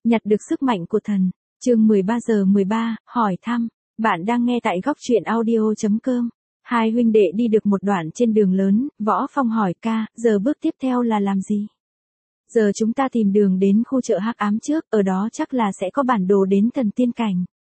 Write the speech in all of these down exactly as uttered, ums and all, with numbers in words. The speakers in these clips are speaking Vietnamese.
Nhặt được sức mạnh của thần. Chương mười ba giờ mười ba, hỏi thăm. Bạn đang nghe tại góc truyện audio chấm com. Hai huynh đệ đi được một đoạn trên đường lớn, Võ Phong hỏi ca, giờ bước tiếp theo là làm gì? Giờ chúng ta tìm đường đến khu chợ hắc ám trước, ở đó chắc là sẽ có bản đồ đến thần tiên cảnh.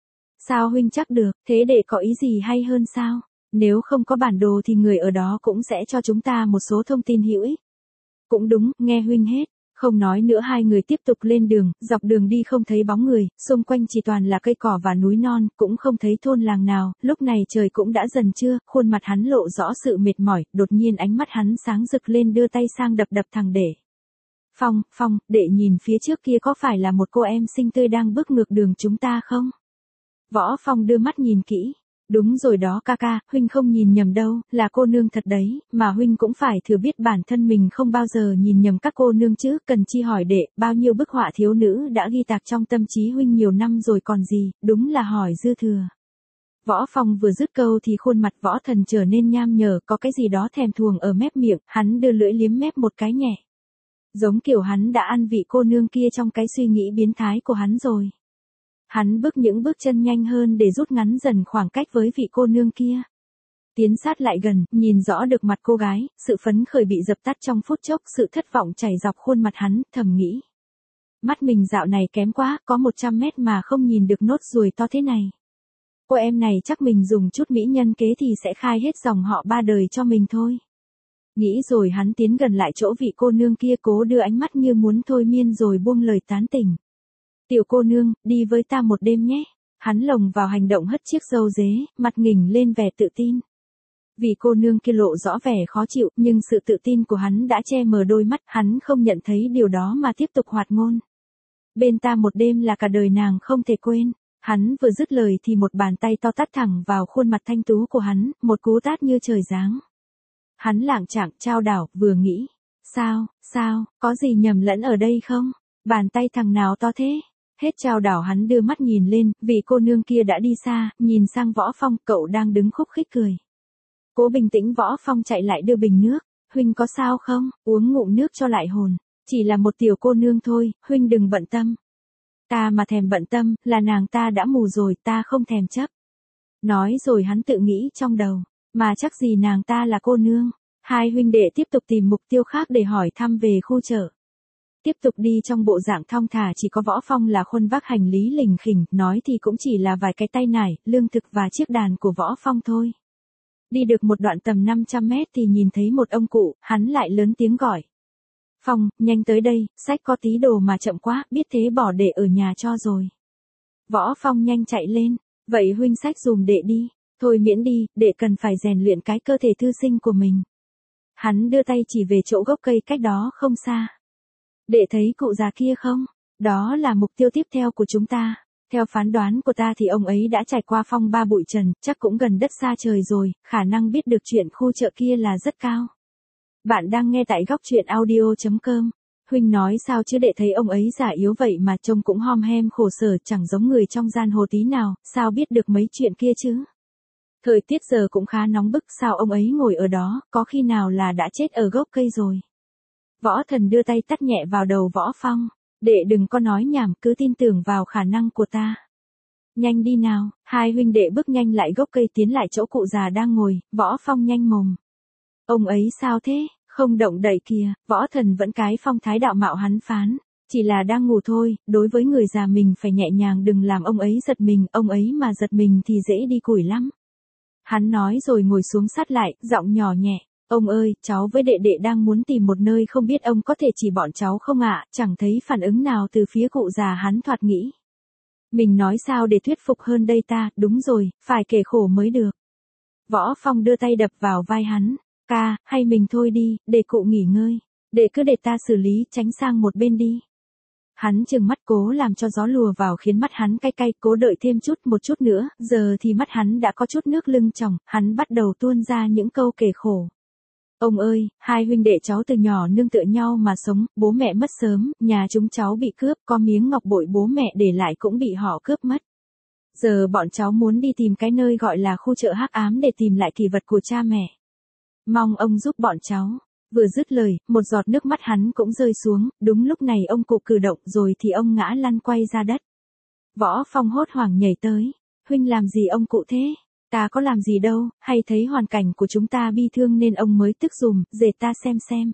Sao huynh chắc được, thế đệ có ý gì hay hơn sao? Nếu không có bản đồ thì người ở đó cũng sẽ cho chúng ta một số thông tin hữu ích. Cũng đúng, nghe huynh hết. Không nói nữa, hai người tiếp tục lên đường, dọc đường đi không thấy bóng người, xung quanh chỉ toàn là cây cỏ và núi non, cũng không thấy thôn làng nào, lúc này trời cũng đã dần trưa, khuôn mặt hắn lộ rõ sự mệt mỏi, đột nhiên ánh mắt hắn sáng rực lên đưa tay sang đập đập thằng đệ. Phong, Phong, đệ nhìn phía trước kia có phải là một cô em xinh tươi đang bước ngược đường chúng ta không? Võ Phong đưa mắt nhìn kỹ. Đúng rồi đó ca ca, huynh không nhìn nhầm đâu, là cô nương thật đấy, mà huynh cũng phải thừa biết bản thân mình không bao giờ nhìn nhầm các cô nương chứ, cần chi hỏi đệ, bao nhiêu bức họa thiếu nữ đã ghi tạc trong tâm trí huynh nhiều năm rồi còn gì, đúng là hỏi dư thừa. Võ Phong vừa dứt câu thì khuôn mặt Võ Thần trở nên nham nhở, có cái gì đó thèm thuồng ở mép miệng, hắn đưa lưỡi liếm mép một cái nhẹ. Giống kiểu hắn đã ăn vị cô nương kia trong cái suy nghĩ biến thái của hắn rồi. Hắn bước những bước chân nhanh hơn để rút ngắn dần khoảng cách với vị cô nương kia. Tiến sát lại gần, nhìn rõ được mặt cô gái, sự phấn khởi bị dập tắt trong phút chốc, sự thất vọng chảy dọc khuôn mặt hắn, thầm nghĩ. Mắt mình dạo này kém quá, có một trăm mét mà không nhìn được nốt ruồi to thế này. Cô em này chắc mình dùng chút mỹ nhân kế thì sẽ khai hết dòng họ ba đời cho mình thôi. Nghĩ rồi hắn tiến gần lại chỗ vị cô nương kia, cố đưa ánh mắt như muốn thôi miên rồi buông lời tán tỉnh. Tiểu cô nương, đi với ta một đêm nhé. Hắn lồng vào hành động hất chiếc râu dế, mặt nghỉnh lên vẻ tự tin. Vì cô nương kia lộ rõ vẻ khó chịu, nhưng sự tự tin của hắn đã che mờ đôi mắt, hắn không nhận thấy điều đó mà tiếp tục hoạt ngôn. Bên ta một đêm là cả đời nàng không thể quên. Hắn vừa dứt lời thì một bàn tay to tát thẳng vào khuôn mặt thanh tú của hắn, một cú tát như trời giáng. Hắn lảng trảng trao đảo, vừa nghĩ. Sao, sao, có gì nhầm lẫn ở đây không? Bàn tay thằng nào to thế? Hết trao đảo hắn đưa mắt nhìn lên, vì cô nương kia đã đi xa, nhìn sang Võ Phong, cậu đang đứng khúc khích cười. Cố bình tĩnh, Võ Phong chạy lại đưa bình nước. Huynh có sao không, uống ngụm nước cho lại hồn. Chỉ là một tiểu cô nương thôi, huynh đừng bận tâm. Ta mà thèm bận tâm, là nàng ta đã mù rồi, ta không thèm chấp. Nói rồi hắn tự nghĩ trong đầu, mà chắc gì nàng ta là cô nương. Hai huynh đệ tiếp tục tìm mục tiêu khác để hỏi thăm về khu chợ. Tiếp tục đi trong bộ dạng thong thả, chỉ có Võ Phong là khuôn vác hành lý lỉnh khỉnh, nói thì cũng chỉ là vài cái tay nải, lương thực và chiếc đàn của Võ Phong thôi. Đi được một đoạn tầm năm trăm mét thì nhìn thấy một ông cụ, hắn lại lớn tiếng gọi. Phong, nhanh tới đây, xách có tí đồ mà chậm quá, biết thế bỏ để ở nhà cho rồi. Võ Phong nhanh chạy lên, vậy huynh xách dùm đệ đi, thôi miễn đi, đệ cần phải rèn luyện cái cơ thể thư sinh của mình. Hắn đưa tay chỉ về chỗ gốc cây cách đó không xa. Đệ thấy cụ già kia không? Đó là mục tiêu tiếp theo của chúng ta. Theo phán đoán của ta thì ông ấy đã trải qua phong ba bụi trần, chắc cũng gần đất xa trời rồi, khả năng biết được chuyện khu chợ kia là rất cao. Bạn đang nghe tại góc truyện audio chấm com. Huynh nói sao chứ, đệ thấy ông ấy già yếu vậy mà trông cũng hom hem khổ sở, chẳng giống người trong giang hồ tí nào, sao biết được mấy chuyện kia chứ? Thời tiết giờ cũng khá nóng bức, sao ông ấy ngồi ở đó, có khi nào là đã chết ở gốc cây rồi? Võ Thần đưa tay tát nhẹ vào đầu Võ Phong. Đệ đừng có nói nhảm, cứ tin tưởng vào khả năng của ta. Nhanh đi nào, hai huynh đệ bước nhanh lại gốc cây tiến lại chỗ cụ già đang ngồi, Võ Phong nhanh mồm. Ông ấy sao thế, không động đậy kìa, Võ Thần vẫn cái phong thái đạo mạo hắn phán. Chỉ là đang ngủ thôi, đối với người già mình phải nhẹ nhàng, đừng làm ông ấy giật mình, ông ấy mà giật mình thì dễ đi củi lắm. Hắn nói rồi ngồi xuống sát lại, giọng nhỏ nhẹ. Ông ơi, cháu với đệ đệ đang muốn tìm một nơi, không biết ông có thể chỉ bọn cháu không ạ? Chẳng thấy phản ứng nào từ phía cụ già, hắn thoạt nghĩ. Mình nói sao để thuyết phục hơn đây ta, đúng rồi, phải kể khổ mới được. Võ Phong đưa tay đập vào vai hắn. Ca, hay mình thôi đi, để cụ nghỉ ngơi. Để cứ để ta xử lý, tránh sang một bên đi. Hắn trừng mắt cố làm cho gió lùa vào khiến mắt hắn cay cay, cố đợi thêm chút một chút nữa, giờ thì mắt hắn đã có chút nước lưng tròng, hắn bắt đầu tuôn ra những câu kể khổ. Ông ơi, hai huynh đệ cháu từ nhỏ nương tựa nhau mà sống, bố mẹ mất sớm, nhà chúng cháu bị cướp, có miếng ngọc bội bố mẹ để lại cũng bị họ cướp mất. Giờ bọn cháu muốn đi tìm cái nơi gọi là khu chợ hắc ám để tìm lại kỷ vật của cha mẹ. Mong ông giúp bọn cháu. Vừa dứt lời, một giọt nước mắt hắn cũng rơi xuống, đúng lúc này ông cụ cử động rồi thì ông ngã lăn quay ra đất. Võ Phong hốt hoảng nhảy tới. Huynh làm gì ông cụ thế? Ta có làm gì đâu, hay thấy hoàn cảnh của chúng ta bi thương nên ông mới tức giùm, để ta xem xem.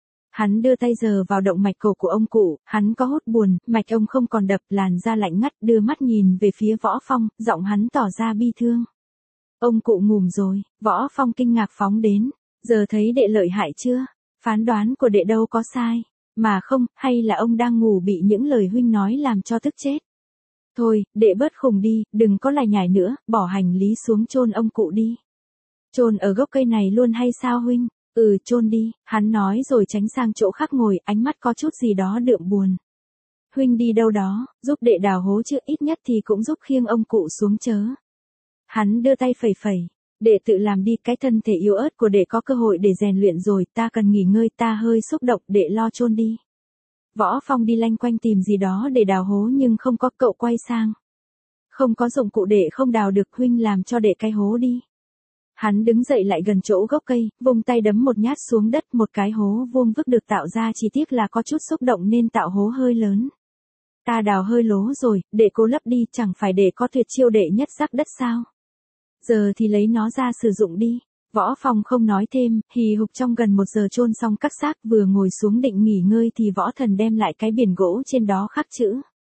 Hắn đưa tay giờ vào động mạch cổ của ông cụ, hắn có hốt buồn, mạch ông không còn đập, làn da lạnh ngắt, đưa mắt nhìn về phía Võ Phong, giọng hắn tỏ ra bi thương. Ông cụ ngủm rồi, Võ Phong kinh ngạc phóng đến, giờ thấy đệ lợi hại chưa? Phán đoán của đệ đâu có sai, mà không, hay là ông đang ngủ bị những lời huynh nói làm cho tức chết. Thôi, đệ bớt khùng đi, đừng có lải nhải nữa, bỏ hành lý xuống chôn ông cụ đi. Chôn ở gốc cây này luôn hay sao huynh? Ừ, chôn đi, hắn nói rồi tránh sang chỗ khác ngồi, ánh mắt có chút gì đó đượm buồn. Huynh đi đâu đó, giúp đệ đào hố chứ, ít nhất thì cũng giúp khiêng ông cụ xuống chớ. Hắn đưa tay phẩy phẩy, đệ tự làm đi, cái thân thể yếu ớt của đệ có cơ hội để rèn luyện rồi, ta cần nghỉ ngơi, ta hơi xúc động, đệ lo chôn đi. Võ Phong đi lanh quanh tìm gì đó để đào hố nhưng không có, cậu quay sang. Không có dụng cụ đệ không đào được, huynh làm cho đệ cái hố đi. Hắn đứng dậy lại gần chỗ gốc cây, vùng tay đấm một nhát xuống đất, một cái hố vuông vức được tạo ra, chỉ tiếc là có chút xúc động nên tạo hố hơi lớn. Ta đào hơi lố rồi, đệ cố lấp đi, chẳng phải đệ có tuyệt chiêu đệ nhất rắc đất sao? Giờ thì lấy nó ra sử dụng đi. Võ Phong không nói thêm, hì hục trong gần một giờ chôn xong các xác, vừa ngồi xuống định nghỉ ngơi thì Võ Thần đem lại cái biển gỗ trên đó khắc chữ.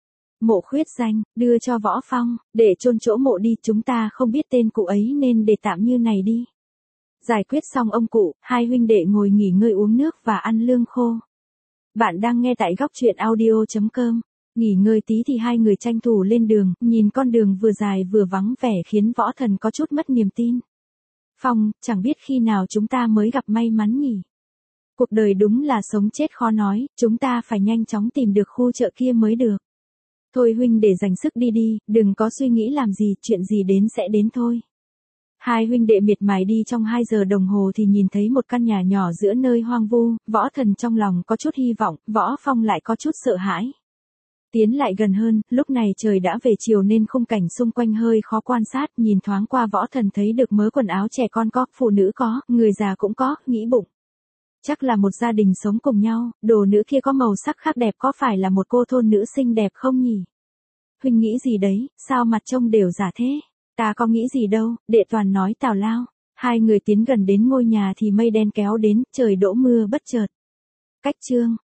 Mộ khuyết danh, đưa cho Võ Phong, để chôn chỗ mộ đi, chúng ta không biết tên cụ ấy nên để tạm như này đi. Giải quyết xong ông cụ, hai huynh đệ ngồi nghỉ ngơi uống nước và ăn lương khô. Bạn đang nghe tại góc truyện audio chấm com. Nghỉ ngơi tí thì hai người tranh thủ lên đường, nhìn con đường vừa dài vừa vắng vẻ khiến Võ Thần có chút mất niềm tin. Phong, chẳng biết khi nào chúng ta mới gặp may mắn nhỉ? Cuộc đời đúng là sống chết khó nói, chúng ta phải nhanh chóng tìm được khu chợ kia mới được. Thôi huynh để dành sức đi đi, đừng có suy nghĩ làm gì, chuyện gì đến sẽ đến thôi. Hai huynh đệ miệt mài đi trong hai giờ đồng hồ thì nhìn thấy một căn nhà nhỏ giữa nơi hoang vu, Võ Thần trong lòng có chút hy vọng, Võ Phong lại có chút sợ hãi. Tiến lại gần hơn, lúc này trời đã về chiều nên khung cảnh xung quanh hơi khó quan sát, nhìn thoáng qua Võ Thần thấy được mớ quần áo trẻ con có, phụ nữ có, người già cũng có, nghĩ bụng. Chắc là một gia đình sống cùng nhau, đồ nữ kia có màu sắc khác đẹp, có phải là một cô thôn nữ xinh đẹp không nhỉ? Huynh nghĩ gì đấy, sao mặt trông đều giả thế? Ta có nghĩ gì đâu, đệ toàn nói tào lao. Hai người tiến gần đến ngôi nhà thì mây đen kéo đến, trời đổ mưa bất chợt. Cách chương